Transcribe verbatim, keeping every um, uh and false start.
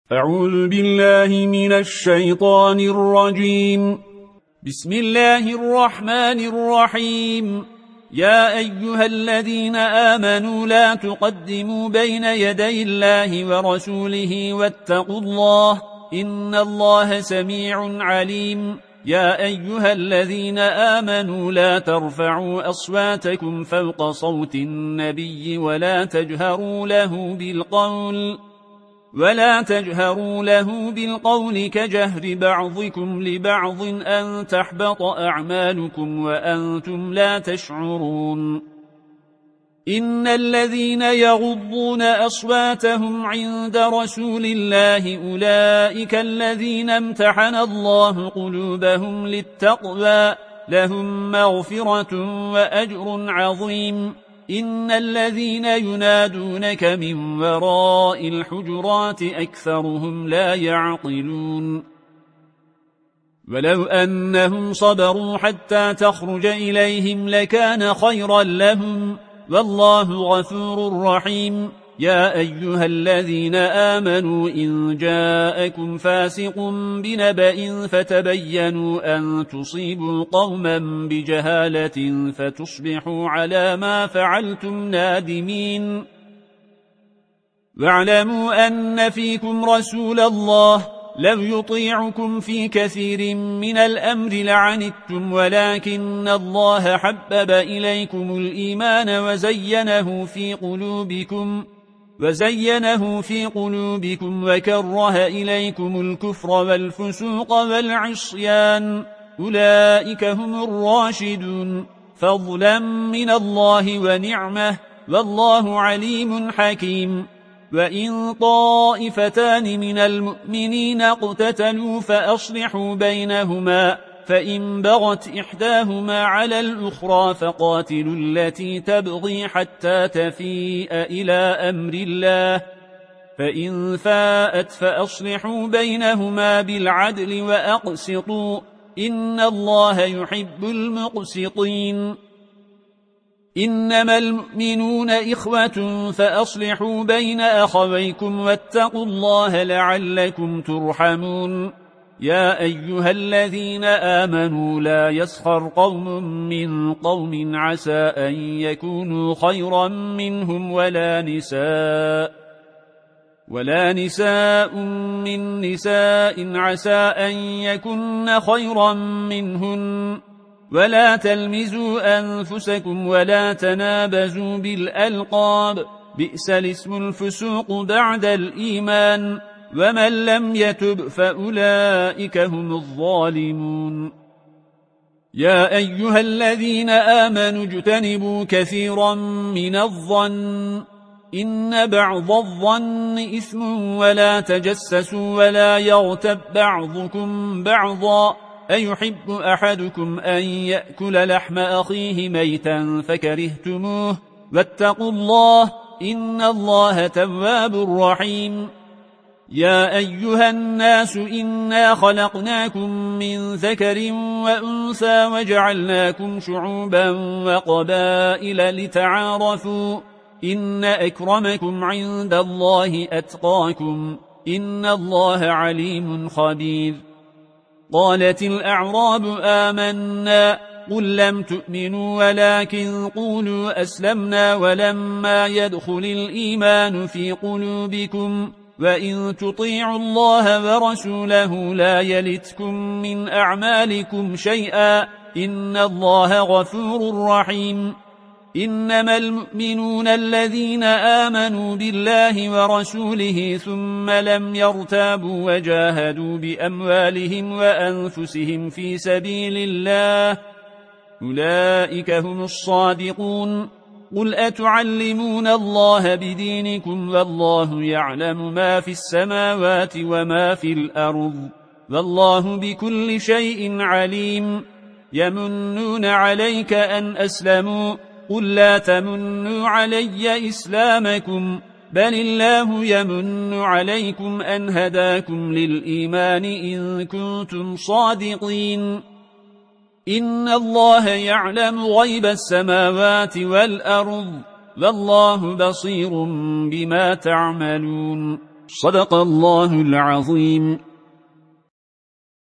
أعوذ بالله من الشيطان الرجيم. بسم الله الرحمن الرحيم. يا أيها الذين آمنوا لا تقدموا بين يدي الله ورسوله واتقوا الله إن الله سميع عليم. يا أيها الذين آمنوا لا ترفعوا أصواتكم فوق صوت النبي ولا تجهروا له بالقول ولا تجهروا له بالقول كجهر بعضكم لبعض أن تحبط أعمالكم وأنتم لا تشعرون. إن الذين يغضون أصواتهم عند رسول الله أولئك الذين امتحن الله قلوبهم للتقوى لهم مغفرة وأجر عظيم. إن الذين ينادونك من وراء الحجرات أكثرهم لا يعقلون. ولو أنهم صبروا حتى تخرج إليهم لكان خيرا لهم والله غفور رحيم. يا أيها الذين آمنوا إن جاءكم فاسق بنبأ فتبينوا أن تصيبوا قوما بجهالة فتصبحوا على ما فعلتم نادمين. واعلموا أن فيكم رسول الله لو يطيعكم في كثير من الأمر لعنتم ولكن الله حبب إليكم الإيمان وزينه في قلوبكم وزينه في قلوبكم وكره إليكم الكفر والفسوق والعصيان أولئك هم الراشدون فضلا من الله ونعمه والله عليم حكيم. وإن طائفتان من المؤمنين اقتتلوا فأصلحوا بينهما فإن بغت إحداهما على الأخرى فقاتلوا التي تبغي حتى تفيء إلى أمر الله فإن فاءت فأصلحوا بينهما بالعدل وأقسطوا إن الله يحب المقسطين. إنما المؤمنون إخوة فأصلحوا بين أخويكم واتقوا الله لعلكم ترحمون. يا أيها الذين آمنوا لا يسخر قوم من قوم عسى أن يكونوا خيرا منهم ولا نساء ولا نساء من نساء عسى أن يكن خيرا منهن ولا تلمزوا أنفسكم ولا تنابزوا بالألقاب بئس الاسم الفسوق بعد الإيمان ومن لم يتب فأولئك هم الظالمون. يا أيها الذين آمنوا اجتنبوا كثيرا من الظن إن بعض الظن إثم ولا تجسسوا ولا يغتب بعضكم بعضا أيحب أحدكم أن يأكل لحم أخيه ميتا فكرهتموه واتقوا الله إن الله تواب رحيم. يا أيها الناس إنا خلقناكم من ذكر وأنثى وجعلناكم شعوبا وقبائل لتعارفوا إن أكرمكم عند الله أتقاكم إن الله عليم خبير. قالت الأعراب آمنا قل لم تؤمنوا ولكن قولوا أسلمنا ولما يدخل الإيمان في قلوبكم وإن تطيعوا الله ورسوله لا يلتكم من أعمالكم شيئا إن الله غفور رحيم. إنما المؤمنون الذين آمنوا بالله ورسوله ثم لم يرتابوا وجاهدوا بأموالهم وأنفسهم في سبيل الله أولئك هم الصادقون. قل أتعلمون الله بدينكم والله يعلم ما في السماوات وما في الأرض والله بكل شيء عليم. يمنون عليك أن أسلموا قل لا تمنوا علي إسلامكم بل الله يمن عليكم أن هداكم للإيمان إن كنتم صادقين. إن الله يعلم غيب السماوات والأرض والله بصير بما تعملون. صدق الله العظيم.